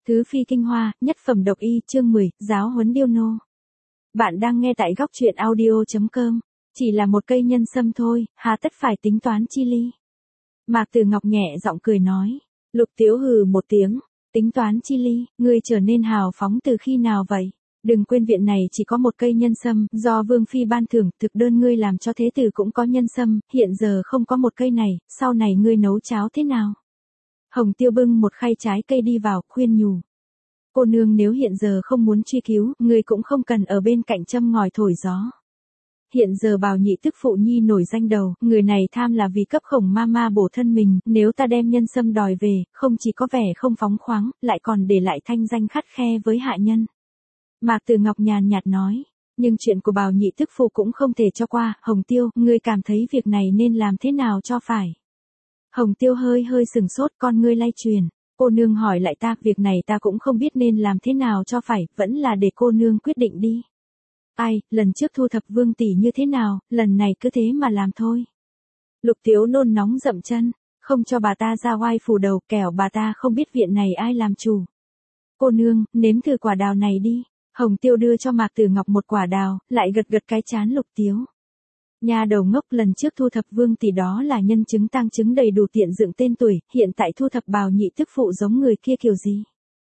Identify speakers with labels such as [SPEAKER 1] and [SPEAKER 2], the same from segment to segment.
[SPEAKER 1] Thứ phi kinh hoa, nhất phẩm độc y, chương 10, giáo huấn điêu nô. Bạn đang nghe tại góc truyện audio.com. Chỉ là một cây nhân sâm thôi, hà tất phải tính toán chi ly. Mạc Tử Ngọc nhẹ giọng cười nói. Lục Tiếu hừ một tiếng. Tính toán chi ly, ngươi trở nên hào phóng từ khi nào vậy? Đừng quên viện này chỉ có một cây nhân sâm, do Vương Phi ban thưởng, thực đơn ngươi làm cho thế tử cũng có nhân sâm, hiện giờ không có một cây này, sau này ngươi nấu cháo thế nào? Hồng Tiêu bưng một khay trái cây đi vào, khuyên nhủ. Cô nương nếu hiện giờ không muốn truy cứu, ngươi cũng không cần ở bên cạnh châm ngòi thổi gió. Hiện giờ Bào nhị tức phụ nhi nổi danh đầu, người này tham là vì cấp Khổng Mama bổ thân mình, nếu ta đem nhân sâm đòi về, không chỉ có vẻ không phóng khoáng, lại còn để lại thanh danh khắt khe với hạ nhân. Mạc Tử Ngọc nhàn nhạt nói, nhưng chuyện của Bào nhị tức phụ cũng không thể cho qua, Hồng Tiêu, ngươi cảm thấy việc này nên làm thế nào cho phải. Hồng Tiêu hơi sừng sốt, con ngươi lay truyền. Cô nương hỏi lại ta, việc này ta cũng không biết nên làm thế nào cho phải, vẫn là để cô nương quyết định đi. Ai, lần trước thu thập Vương tỷ như thế nào, lần này cứ thế mà làm thôi. Lục Tiếu nôn nóng dậm chân, không cho bà ta ra oai phủ đầu, kẻo bà ta không biết viện này ai làm chủ. Cô nương, nếm thử quả đào này đi. Hồng Tiêu đưa cho Mạc Tử Ngọc một quả đào, lại gật cái trán Lục Tiếu. Nhà đầu ngốc, lần trước thu thập Vương tỷ đó là nhân chứng tang chứng đầy đủ tiện dựng tên tuổi, hiện tại thu thập Bào nhị tức phụ giống người kia kiểu gì?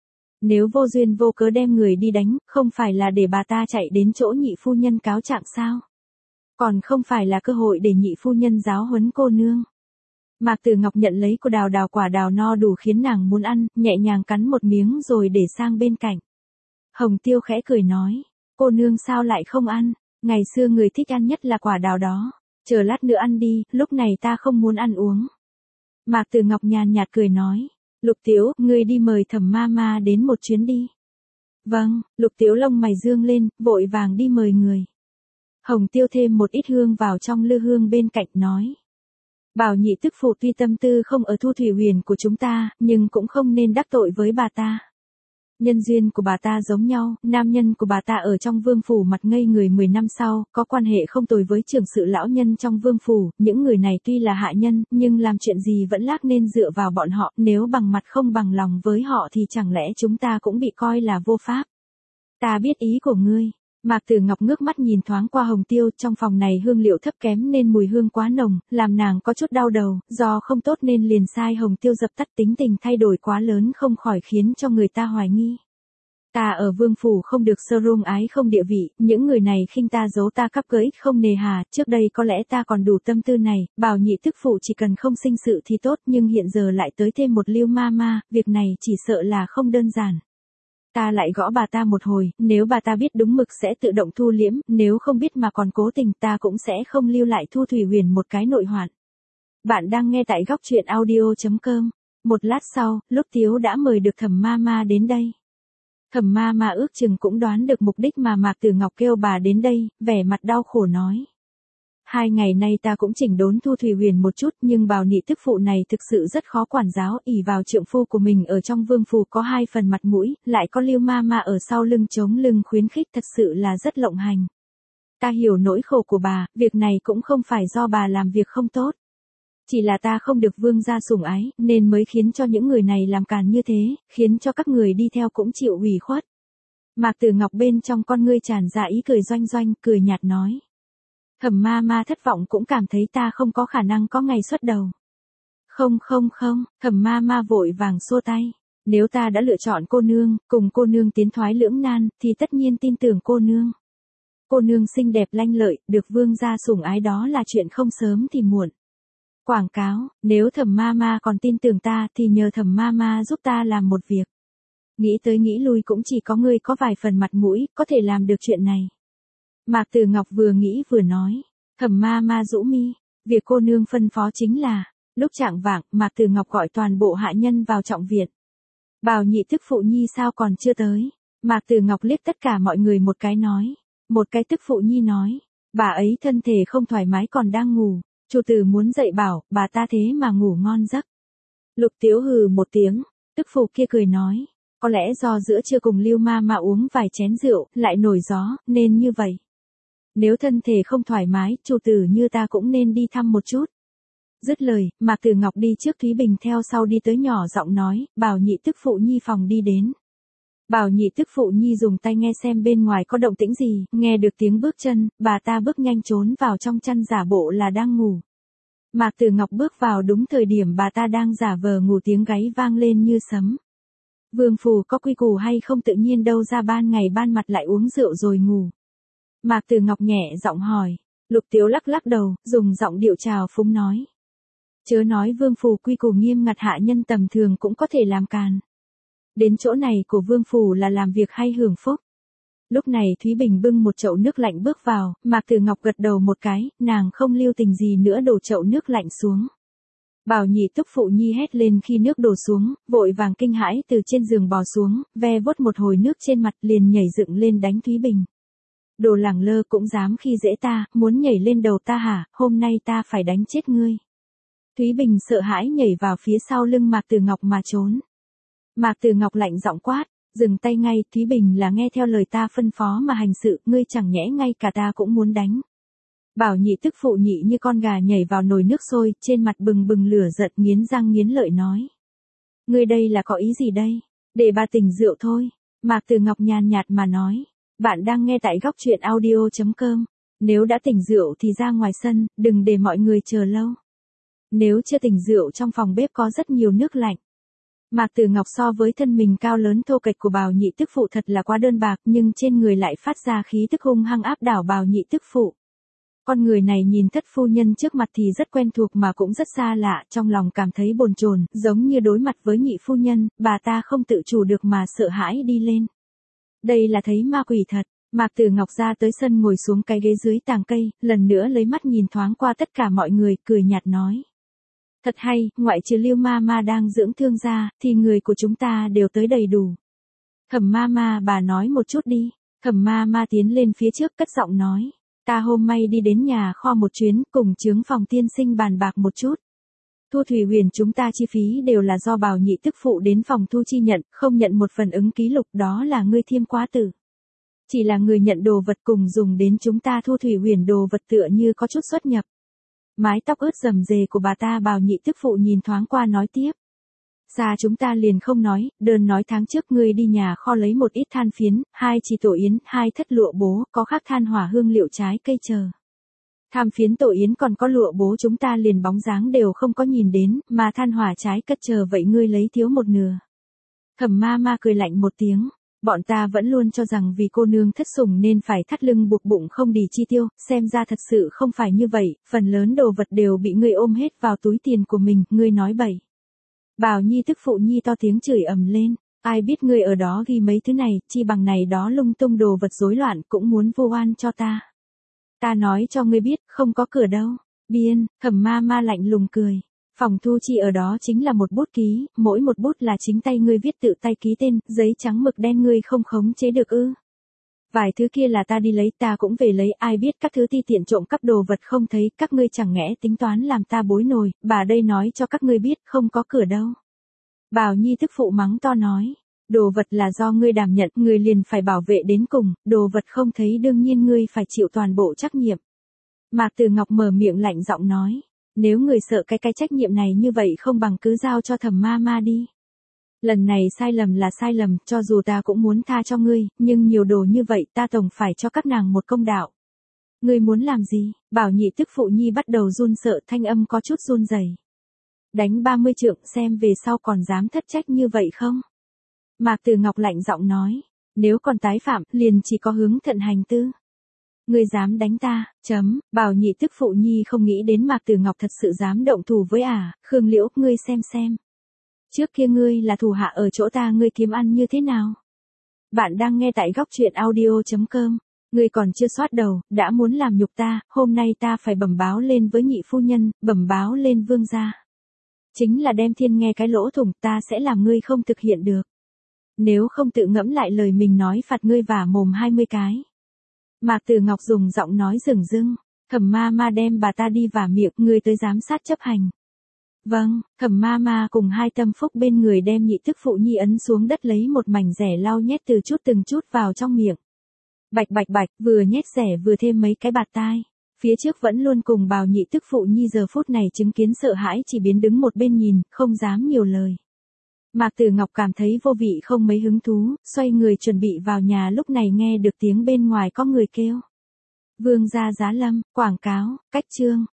[SPEAKER 1] Nếu vô duyên vô cớ đem người đi đánh, không phải là để bà ta chạy đến chỗ nhị phu nhân cáo trạng sao? Còn không phải là cơ hội để nhị phu nhân giáo huấn cô nương. Mạc Tử Ngọc nhận lấy quả đào no đủ khiến nàng muốn ăn, nhẹ nhàng cắn một miếng rồi để sang bên cạnh. Hồng Tiêu khẽ cười nói, cô nương sao lại không ăn? Ngày xưa người thích ăn nhất là quả đào đó. Chờ lát nữa ăn đi, lúc này ta không muốn ăn uống. Mạc Tử Ngọc nhàn nhạt cười nói. Lục Tiếu, ngươi đi mời Thẩm Mama đến một chuyến đi. Vâng, Lục Tiếu lông mày dương lên, vội vàng đi mời người. Hồng Tiêu thêm một ít hương vào trong lư hương bên cạnh nói. Bào nhị tức phụ tuy tâm tư không ở Thu Thủy Huyền của chúng ta, nhưng cũng không nên đắc tội với bà ta. Nhân duyên của bà ta giống nhau, nam nhân của bà ta ở trong vương phủ mặt ngây người 10 năm sau, có quan hệ không tồi với trưởng sự lão nhân trong vương phủ, những người này tuy là hạ nhân, nhưng làm chuyện gì vẫn lác nên dựa vào bọn họ, nếu bằng mặt không bằng lòng với họ thì chẳng lẽ chúng ta cũng bị coi là vô pháp. Ta biết ý của ngươi. Mạc Tử Ngọc ngước mắt nhìn thoáng qua Hồng Tiêu, trong phòng này hương liệu thấp kém nên mùi hương quá nồng, làm nàng có chút đau đầu, do không tốt nên liền sai Hồng Tiêu dập tắt, tính tình thay đổi quá lớn không khỏi khiến cho người ta hoài nghi. Ta ở vương phủ không được sơ rung ái không địa vị, những người này khinh ta giấu ta cắp cưỡi không nề hà, trước đây có lẽ ta còn đủ tâm tư này, Bào nhị tức phụ chỉ cần không sinh sự thì tốt, nhưng hiện giờ lại tới thêm một Lưu Mama, việc này chỉ sợ là không đơn giản. Ta lại gõ bà ta một hồi, nếu bà ta biết đúng mực sẽ tự động thu liễm, nếu không biết mà còn cố tình ta cũng sẽ không lưu lại Thu Thủy Huyền một cái nội hoạn. Bạn đang nghe tại góc truyện audio.com. Một lát sau, lúc Tiếu đã mời được Thẩm Mama đến đây. Thẩm Mama ước chừng cũng đoán được mục đích mà Mạc Tử Ngọc kêu bà đến đây, vẻ mặt đau khổ nói. 2 ngày nay ta cũng chỉnh đốn Thu Thủy Huyền một chút, nhưng Bào nhị tức phụ này thực sự rất khó quản giáo, ỷ vào trượng phu của mình ở trong vương phủ có 2 phần mặt mũi, lại có Lưu Mama ở sau lưng chống lưng khuyến khích, thật sự là rất lộng hành. Ta hiểu nỗi khổ của bà, việc này cũng không phải do bà làm việc không tốt. Chỉ là ta không được vương gia sủng ái, nên mới khiến cho những người này làm càn như thế, khiến cho các người đi theo cũng chịu ủy khuất. Mạc Tử Ngọc bên trong con ngươi tràn ra ý cười doanh doanh, cười nhạt nói. Thẩm Mama thất vọng cũng cảm thấy ta không có khả năng có ngày xuất đầu. Không, Thẩm Mama vội vàng xua tay. Nếu ta đã lựa chọn cô nương, cùng cô nương tiến thoái lưỡng nan, thì tất nhiên tin tưởng cô nương. Cô nương xinh đẹp lanh lợi, được vương gia sủng ái đó là chuyện không sớm thì muộn. Quảng cáo, nếu Thẩm Mama còn tin tưởng ta thì nhờ Thẩm Mama giúp ta làm một việc. Nghĩ tới nghĩ lui cũng chỉ có ngươi có vài phần mặt mũi, có thể làm được chuyện này. Mạc Tử Ngọc vừa nghĩ vừa nói, Thẩm Mama rũ mi, việc cô nương phân phó chính là, lúc chạng vạng, Mạc Tử Ngọc gọi toàn bộ hạ nhân vào trọng viện. Bào nhị tức phụ nhi sao còn chưa tới? Mạc Tử Ngọc liếc tất cả mọi người một cái nói, một cái tức phụ nhi nói, bà ấy thân thể không thoải mái còn đang ngủ, chủ tử muốn dậy bảo, bà ta thế mà ngủ ngon giấc. Lục Tiếu hừ một tiếng, tức phụ kia cười nói, có lẽ do giữa trưa cùng Lưu Mama uống vài chén rượu, lại nổi gió, nên như vậy. Nếu thân thể không thoải mái, chủ tử như ta cũng nên đi thăm một chút. Dứt lời, Mạc Tử Ngọc đi trước, Thúy Bình theo sau đi tới nhỏ giọng nói, Bào nhị tức phụ nhi phòng đi đến. Bảo nhị tức phụ nhi dùng tay nghe xem bên ngoài có động tĩnh gì, nghe được tiếng bước chân, bà ta bước nhanh trốn vào trong chăn giả bộ là đang ngủ. Mạc Tử Ngọc bước vào đúng thời điểm bà ta đang giả vờ ngủ, tiếng gáy vang lên như sấm. Vương phủ có quy củ hay không, tự nhiên đâu ra ban ngày ban mặt lại uống rượu rồi ngủ. Mạc Tử Ngọc nhẹ giọng hỏi. Lục Tiếu lắc lắc đầu, dùng giọng điệu trào phúng nói. Chớ nói vương phủ quy củ nghiêm ngặt, hạ nhân tầm thường cũng có thể làm càn. Đến chỗ này của vương phủ là làm việc hay hưởng phúc? Lúc này Thúy Bình bưng một chậu nước lạnh bước vào, Mạc Tử Ngọc gật đầu một cái, nàng không lưu tình gì nữa đổ chậu nước lạnh xuống. Bảo nhị tức phụ nhi hét lên khi nước đổ xuống, vội vàng kinh hãi từ trên giường bò xuống, ve vuốt một hồi nước trên mặt liền nhảy dựng lên đánh Thúy Bình. Đồ lẳng lơ cũng dám khi dễ ta, muốn nhảy lên đầu ta hả, hôm nay ta phải đánh chết ngươi. Thúy Bình sợ hãi nhảy vào phía sau lưng Mạc Tử Ngọc mà trốn. Mạc Tử Ngọc lạnh giọng quát, dừng tay ngay, Thúy Bình là nghe theo lời ta phân phó mà hành sự, ngươi chẳng nhẽ ngay cả ta cũng muốn đánh. Bảo nhị tức phụ nhị như con gà nhảy vào nồi nước sôi, trên mặt bừng bừng lửa giận, nghiến răng nghiến lợi nói. Ngươi đây là có ý gì đây? Để bà tỉnh rượu thôi. Mạc Tử Ngọc nhàn nhạt mà nói. Bạn đang nghe tại góc truyện audio.com. Nếu đã tỉnh rượu thì ra ngoài sân, đừng để mọi người chờ lâu. Nếu chưa tỉnh rượu, trong phòng bếp có rất nhiều nước lạnh. Mạc Tử Ngọc so với thân mình cao lớn thô kệch của Bảo nhị tức phụ thật là quá đơn bạc, nhưng trên người lại phát ra khí tức hung hăng áp đảo Bảo nhị tức phụ. Con người này nhìn thất phu nhân trước mặt thì rất quen thuộc mà cũng rất xa lạ, trong lòng cảm thấy bồn chồn, giống như đối mặt với nhị phu nhân, bà ta không tự chủ được mà sợ hãi đi lên. Đây là thấy ma quỷ thật. Mạc Tử Ngọc ra tới sân ngồi xuống cái ghế dưới tàng cây, lần nữa lấy mắt nhìn thoáng qua tất cả mọi người, cười nhạt nói. Thật hay, ngoại trừ Lưu ma đang dưỡng thương ra, thì người của chúng ta đều tới đầy đủ. Thẩm ma, bà nói một chút đi. Thẩm ma tiến lên phía trước cất giọng nói. Ta hôm nay đi đến nhà kho một chuyến, cùng chướng phòng tiên sinh bàn bạc một chút. Thu thủy huyền chúng ta chi phí đều là do Bảo nhị tức phụ đến phòng thu chi nhận, không nhận một phần ứng ký lục, đó là ngươi Thiêm Quá Tử. Chỉ là người nhận đồ vật cùng dùng đến chúng ta thu thủy huyền đồ vật tựa như có chút xuất nhập. Mái tóc ướt rầm rề của bà ta Bảo nhị tức phụ nhìn thoáng qua nói tiếp. Xa chúng ta liền không nói, đơn nói tháng trước ngươi đi nhà kho lấy một ít than phiến, 2 chỉ tổ yến, 2 thất lụa bố, có khác than hỏa hương liệu trái cây chờ. Than phiến tổ yến còn có lụa bố chúng ta liền bóng dáng đều không có nhìn đến, mà than hỏa trái cất chờ vậy ngươi lấy thiếu một nửa. Thẩm ma cười lạnh một tiếng. Bọn ta vẫn luôn cho rằng vì cô nương thất sủng nên phải thắt lưng buộc bụng không đì chi tiêu, xem ra thật sự không phải như vậy, phần lớn đồ vật đều bị ngươi ôm hết vào túi tiền của mình, ngươi nói bậy. Bảo nhi tức phụ nhi to tiếng chửi ầm lên, ai biết ngươi ở đó ghi mấy thứ này, chi bằng này đó lung tung đồ vật rối loạn cũng muốn vu oan cho ta. Ta nói cho ngươi biết, không có cửa đâu. Biên, Thẩm ma lạnh lùng cười. Phòng thu chi ở đó chính là một bút ký, mỗi một bút là chính tay ngươi viết tự tay ký tên, giấy trắng mực đen ngươi không khống chế được ư. Vài thứ kia là ta đi lấy, ta cũng về lấy, ai biết các thứ ti tiện trộm cắp đồ vật không thấy, các ngươi chẳng nhẽ tính toán làm ta bối nổi, bà đây nói cho các ngươi biết, không có cửa đâu. Bảo nhi tức phụ mắng to nói, đồ vật là do ngươi đảm nhận, ngươi liền phải bảo vệ đến cùng, đồ vật không thấy đương nhiên ngươi phải chịu toàn bộ trách nhiệm. Mạc Tử Ngọc mở miệng lạnh giọng nói. Nếu người sợ cái trách nhiệm này như vậy không bằng cứ giao cho Thẩm ma đi. Lần này sai lầm là sai lầm, cho dù ta cũng muốn tha cho ngươi, nhưng nhiều đồ như vậy ta tổng phải cho các nàng một công đạo. Ngươi muốn làm gì? Bảo nhị tức phụ nhi bắt đầu run sợ, thanh âm có chút run rẩy. Đánh 30 trượng xem về sau còn dám thất trách như vậy không? Mạc Tử Ngọc lạnh giọng nói, nếu còn tái phạm, liền chỉ có hướng thận hành tư. Ngươi dám đánh ta, Bảo nhị tức phụ nhi không nghĩ đến Mạc Tử Ngọc thật sự dám động thủ với Khương Liễu, ngươi xem. Trước kia ngươi là thủ hạ ở chỗ ta, ngươi kiếm ăn như thế nào? Bạn đang nghe tại góc truyện audio.com. Ngươi còn chưa soát đầu, đã muốn làm nhục ta, hôm nay ta phải bẩm báo lên với nhị phu nhân, bẩm báo lên vương gia. Chính là đem thiên nghe cái lỗ thủng, ta sẽ làm ngươi không thực hiện được. Nếu không tự ngẫm lại lời mình nói, phạt ngươi vả mồm 20 cái. Mạc Tử Ngọc dùng giọng nói rừng rưng, Thẩm ma đem bà ta đi vả miệng, ngươi tới giám sát chấp hành. Vâng, Thẩm ma cùng hai tâm phúc bên người đem nhị tức phụ nhi ấn xuống đất, lấy một mảnh rẻ lau nhét từng chút vào trong miệng. Bạch, vừa nhét rẻ vừa thêm mấy cái bạt tai. Phía trước vẫn luôn cùng Bảo nhị tức phụ nhi giờ phút này chứng kiến sợ hãi chỉ biến đứng một bên nhìn, không dám nhiều lời. Mạc Tử Ngọc cảm thấy vô vị không mấy hứng thú, xoay người chuẩn bị vào nhà lúc này nghe được tiếng bên ngoài có người kêu. Vương gia Giá Lâm, quảng cáo, cách chương.